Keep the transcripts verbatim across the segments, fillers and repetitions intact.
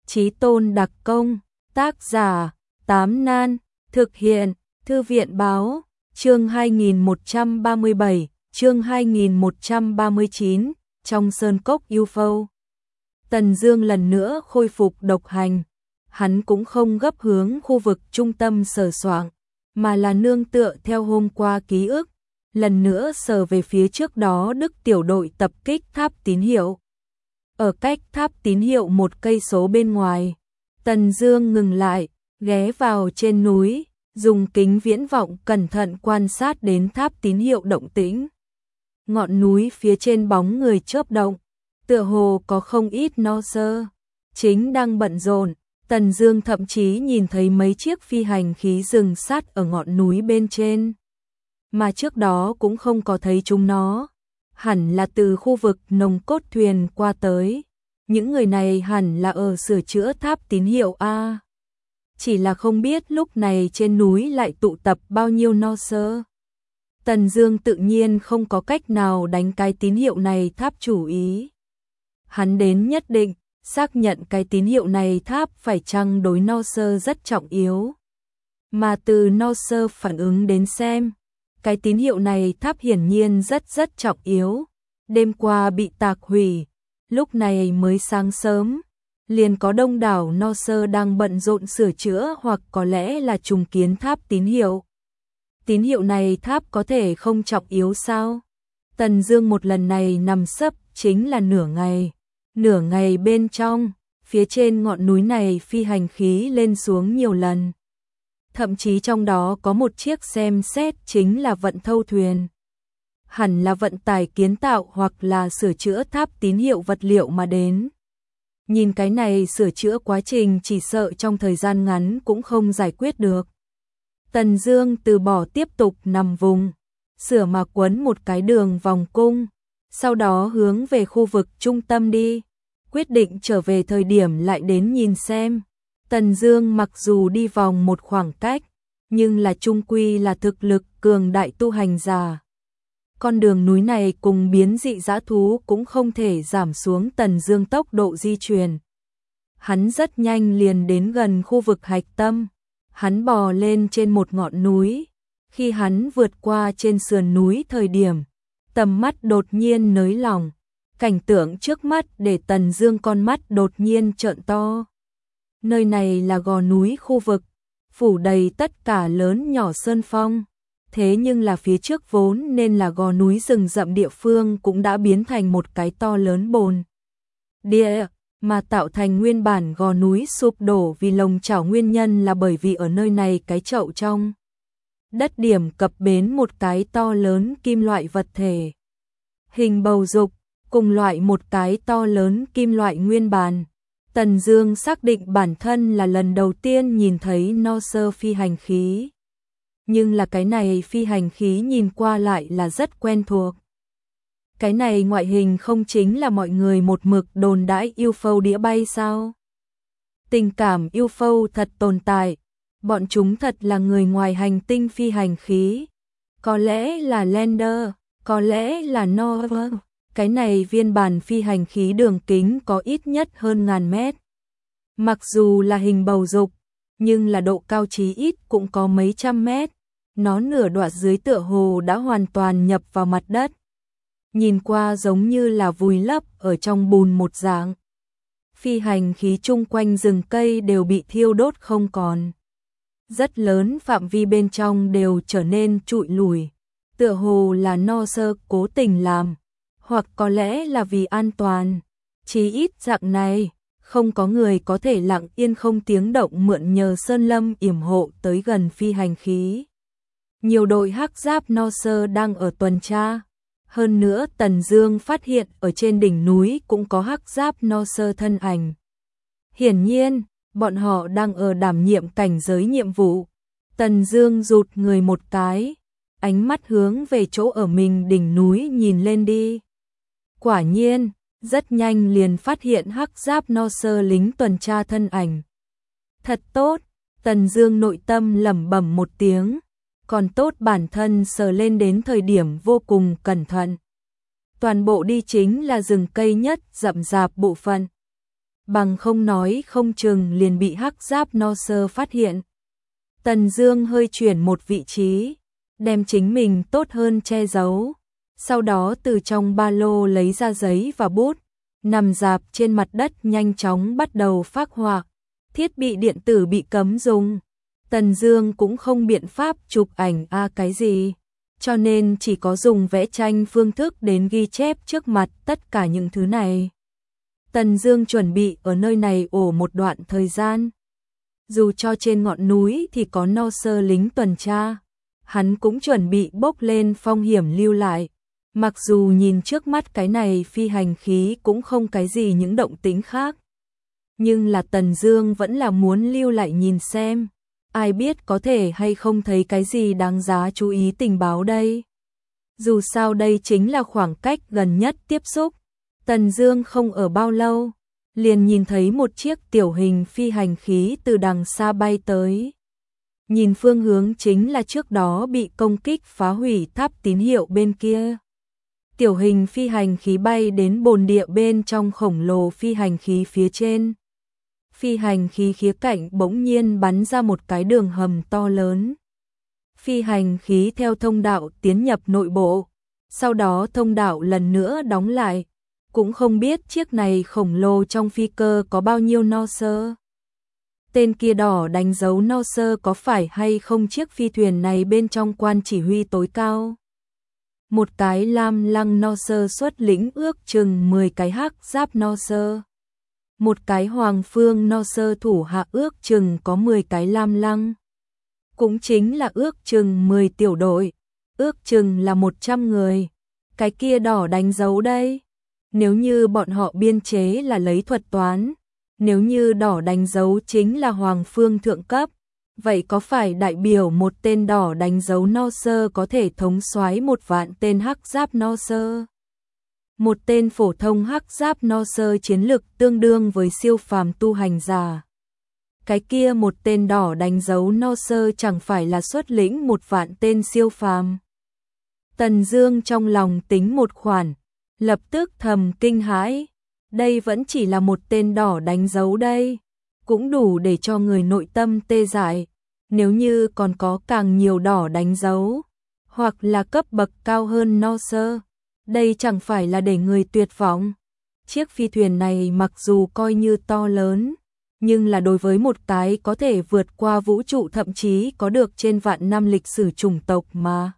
Chí Tôn đặc công, tác giả, Tám Nan, thực hiện, Thư viện báo, chương hai nghìn một trăm ba mươi bảy, chương hai nghìn một trăm ba mươi chín, trong sơn cốc u ép o. Tần Dương lần nữa khôi phục độc hành, hắn cũng không gấp hướng khu vực trung tâm sờ soạng, mà là nương tựa theo hôm qua ký ức, lần nữa sờ về phía trước đó Đức tiểu đội tập kích tháp tín hiệu. Ở cách tháp tín hiệu một cây số bên ngoài, Tần Dương ngừng lại, ghé vào trên núi, dùng kính viễn vọng cẩn thận quan sát đến tháp tín hiệu động tĩnh. Ngọn núi phía trên bóng người chớp động, tựa hồ có không ít no sơ chính đang bận rộn. Tần Dương thậm chí nhìn thấy mấy chiếc phi hành khí dừng sát ở ngọn núi bên trên, mà trước đó cũng không có thấy chúng nó, hẳn là từ khu vực nòng cốt thuyền qua tới. Những người này hẳn là ở sửa chữa tháp tín hiệu a. Chỉ là không biết lúc này trên núi lại tụ tập bao nhiêu no sơ. Tần Dương tự nhiên không có cách nào đánh cái tín hiệu này tháp chủ ý. Hắn đến nhất định xác nhận cái tín hiệu này tháp phải chăng đối no sơ rất trọng yếu. Mà từ no sơ phản ứng đến xem, cái tín hiệu này tháp hiển nhiên rất rất trọng yếu. Đêm qua bị tạc hủy, lúc này mới sáng sớm, liền có đông đảo no sơ đang bận rộn sửa chữa hoặc có lẽ là trùng kiến tháp tín hiệu. Tín hiệu này tháp có thể không trọng yếu sao? Tần Dương một lần này nằm sấp chính là nửa ngày. Nửa ngày bên trong, phía trên ngọn núi này phi hành khí lên xuống nhiều lần. Thậm chí trong đó có một chiếc xem xét chính là vận thâu thuyền. Hẳn là vận tải kiến tạo hoặc là sửa chữa tháp tín hiệu vật liệu mà đến. Nhìn cái này sửa chữa quá trình chỉ sợ trong thời gian ngắn cũng không giải quyết được. Tần Dương từ bỏ tiếp tục nằm vùng, sửa mà quấn một cái đường vòng cung, sau đó hướng về khu vực trung tâm đi. Quyết định trở về thời điểm lại đến nhìn xem. Tần Dương mặc dù đi vòng một khoảng cách, nhưng là chung quy là thực lực cường đại tu hành giả. Con đường núi này cùng biến dị dã thú cũng không thể giảm xuống Tần Dương tốc độ di chuyển. Hắn rất nhanh liền đến gần khu vực hạch tâm. Hắn bò lên trên một ngọn núi. Khi hắn vượt qua trên sườn núi thời điểm, tầm mắt đột nhiên nới lỏng. Cảnh tượng trước mắt để Tần Dương con mắt đột nhiên trợn to. Nơi này là gò núi khu vực, phủ đầy tất cả lớn nhỏ sơn phong. Thế nhưng là phía trước vốn nên là gò núi rừng rậm địa phương cũng đã biến thành một cái to lớn bồn địa, mà tạo thành nguyên bản gò núi sụp đổ vì lồng chảo nguyên nhân là bởi vì ở nơi này cái chậu trong đất điểm cập bến một cái to lớn kim loại vật thể. Hình bầu dục, cùng loại một cái to lớn kim loại nguyên bản. Tần Dương xác định bản thân là lần đầu tiên nhìn thấy no sơ phi hành khí. Nhưng là cái này phi hành khí nhìn qua lại là rất quen thuộc. Cái này ngoại hình không chính là mọi người một mực đồn đãi u ép o đĩa bay sao? Tình cảm u ép o thật tồn tại, bọn chúng thật là người ngoài hành tinh phi hành khí. Có lẽ là lander, có lẽ là Nova. Cái này viên bản phi hành khí đường kính có ít nhất hơn ngàn mét. Mặc dù là hình bầu dục, nhưng là độ cao chí ít cũng có mấy trăm mét. Nó nửa đoạn dưới tựa hồ đã hoàn toàn nhập vào mặt đất. Nhìn qua giống như là vùi lấp ở trong bùn một dạng. Phi hành khí chung quanh rừng cây đều bị thiêu đốt không còn. Rất lớn phạm vi bên trong đều trở nên trụi lùi. Tựa hồ là no sơ cố tình làm. Hoặc có lẽ là vì an toàn. Chí ít dạng này, không có người có thể lặng yên không tiếng động mượn nhờ sơn lâm yểm hộ tới gần phi hành khí. Nhiều đội hắc giáp no sơ đang ở tuần tra. Hơn nữa Tần Dương phát hiện ở trên đỉnh núi cũng có hắc giáp no sơ thân ảnh. Hiển nhiên, bọn họ đang ở đảm nhiệm cảnh giới nhiệm vụ. Tần Dương rụt người một cái, ánh mắt hướng về chỗ ở mình đỉnh núi nhìn lên đi. Quả nhiên, rất nhanh liền phát hiện hắc giáp no sơ lính tuần tra thân ảnh. Thật tốt, Tần Dương nội tâm lẩm bẩm một tiếng, còn tốt bản thân sờ lên đến thời điểm vô cùng cẩn thận. Toàn bộ đi chính là rừng cây nhất rậm rạp bộ phận. bằng không nói không chừng liền bị hắc giáp no sơ phát hiện. Tần Dương hơi chuyển một vị trí, đem chính mình tốt hơn che giấu, sau đó từ trong ba lô lấy ra giấy và bút, nằm rạp trên mặt đất nhanh chóng bắt đầu phác họa. Thiết bị điện tử bị cấm dùng, Tần Dương cũng không biện pháp chụp ảnh a à cái gì, cho nên chỉ có dùng vẽ tranh phương thức đến ghi chép trước mặt tất cả những thứ này. Tần Dương chuẩn bị ở nơi này ổ một đoạn thời gian. Dù cho trên ngọn núi thì có no sơ lính tuần tra, hắn cũng chuẩn bị bốc lên phong hiểm lưu lại. Mặc dù nhìn trước mắt cái này phi hành khí cũng không cái gì những động tĩnh khác, nhưng là Tần Dương vẫn là muốn lưu lại nhìn xem, ai biết có thể hay không thấy cái gì đáng giá chú ý tình báo đây. Dù sao đây chính là khoảng cách gần nhất tiếp xúc. Tần Dương không ở bao lâu, liền nhìn thấy một chiếc tiểu hình phi hành khí từ đằng xa bay tới. Nhìn phương hướng chính là trước đó bị công kích phá hủy tháp tín hiệu bên kia. Tiểu hình phi hành khí bay đến bồn địa bên trong khổng lồ phi hành khí phía trên. Phi hành khí khía cạnh bỗng nhiên bắn ra một cái đường hầm to lớn. Phi hành khí theo thông đạo tiến nhập nội bộ, sau đó thông đạo lần nữa đóng lại. Cũng không biết chiếc này khổng lồ trong phi cơ có bao nhiêu no sơ. Tên kia đỏ đánh dấu no sơ có phải hay không chiếc phi thuyền này bên trong quan chỉ huy tối cao. Một cái lam lăng no sơ xuất lĩnh ước chừng mười cái hắc giáp no sơ. Một cái hoàng phương no sơ thủ hạ ước chừng có mười cái lam lăng. Cũng chính là ước chừng mười tiểu đội, ước chừng là một trăm người. Cái kia đỏ đánh dấu đây. Nếu như bọn họ biên chế là lấy thuật toán, nếu như đỏ đánh dấu chính là hoàng phương thượng cấp, vậy có phải đại biểu một tên đỏ đánh dấu no sơ có thể thống soái một vạn tên hắc giáp no sơ? Một tên phổ thông hắc giáp no sơ chiến lực tương đương với siêu phàm tu hành giả. Cái kia một tên đỏ đánh dấu no sơ chẳng phải là xuất lĩnh một vạn tên siêu phàm. Tần Dương trong lòng tính một khoản, lập tức thầm kinh hãi, đây vẫn chỉ là một tên đỏ đánh dấu đây, cũng đủ để cho người nội tâm tê dại. Nếu như còn có càng nhiều đỏ đánh dấu, hoặc là cấp bậc cao hơn no sơ, đây chẳng phải là để người tuyệt vọng. Chiếc phi thuyền này mặc dù coi như to lớn, nhưng là đối với một cái có thể vượt qua vũ trụ thậm chí có được trên vạn năm lịch sử chủng tộc mà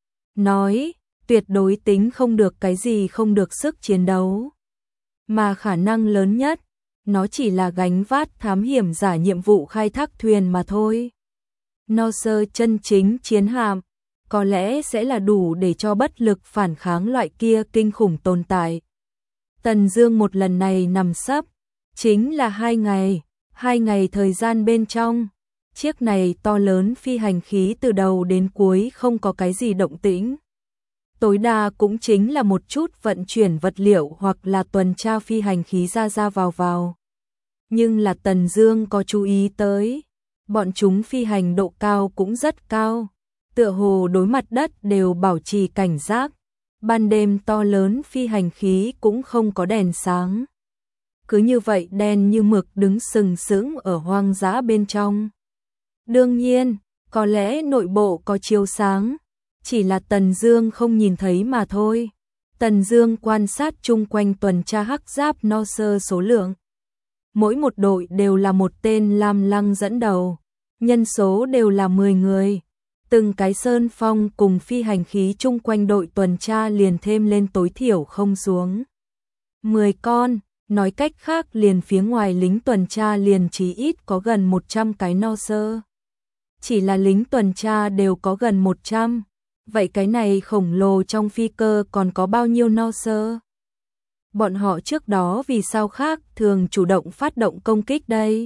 nói, tuyệt đối tính không được cái gì không được sức chiến đấu. Mà khả năng lớn nhất, nó chỉ là gánh vác thám hiểm giả nhiệm vụ khai thác thuyền mà thôi. No sơ chân chính chiến hạm, có lẽ sẽ là đủ để cho bất lực phản kháng loại kia kinh khủng tồn tại. Tần Dương một lần này nằm sấp, chính là hai ngày, hai ngày thời gian bên trong. Chiếc này to lớn phi hành khí từ đầu đến cuối không có cái gì động tĩnh. Tối đa cũng chính là một chút vận chuyển vật liệu hoặc là tuần tra phi hành khí ra ra vào vào. Nhưng là Tần Dương có chú ý tới, bọn chúng phi hành độ cao cũng rất cao, tựa hồ đối mặt đất đều bảo trì cảnh giác. Ban đêm to lớn phi hành khí cũng không có đèn sáng. Cứ như vậy đen như mực đứng sừng sững ở hoang dã bên trong. Đương nhiên, có lẽ nội bộ có chiếu sáng, chỉ là Tần Dương không nhìn thấy mà thôi. Tần Dương quan sát chung quanh tuần tra hắc giáp no sơ số lượng. Mỗi một đội đều là một tên lam lăng dẫn đầu, nhân số đều là mười người. Từng cái sơn phong cùng phi hành khí chung quanh đội tuần tra liền thêm lên tối thiểu không xuống mười con, nói cách khác liền phía ngoài lính tuần tra liền chỉ ít có gần một trăm cái no sơ. Chỉ là lính tuần tra đều có gần một trăm, vậy cái này khổng lồ trong phi cơ còn có bao nhiêu no sơ? Bọn họ trước đó vì sao khác thường chủ động phát động công kích đây?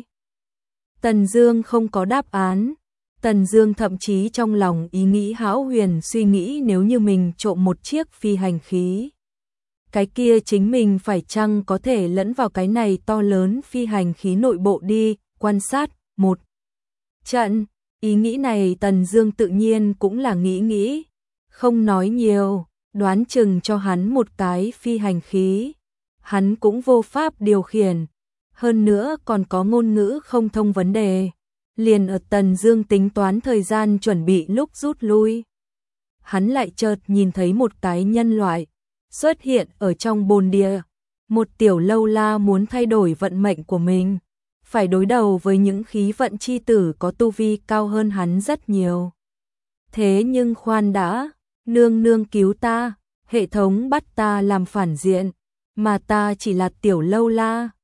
Tần Dương không có đáp án. Tần Dương thậm chí trong lòng ý nghĩ hão huyền suy nghĩ nếu như mình trộm một chiếc phi hành khí, cái kia chính mình phải chăng có thể lẫn vào cái này to lớn phi hành khí nội bộ đi, quan sát một trận. Ý nghĩ này Tần Dương tự nhiên cũng là nghĩ nghĩ, không nói nhiều, đoán chừng cho hắn một cái phi hành khí, hắn cũng vô pháp điều khiển, hơn nữa còn có ngôn ngữ không thông vấn đề. Liền ở Tần Dương tính toán thời gian chuẩn bị lúc rút lui, hắn lại chợt nhìn thấy một cái nhân loại xuất hiện ở trong bồn địa. Một tiểu lâu la muốn thay đổi vận mệnh của mình, phải đối đầu với những khí vận chi tử có tu vi cao hơn hắn rất nhiều. Thế nhưng khoan đã, nương nương cứu ta, hệ thống bắt ta làm phản diện, mà ta chỉ là tiểu lâu la,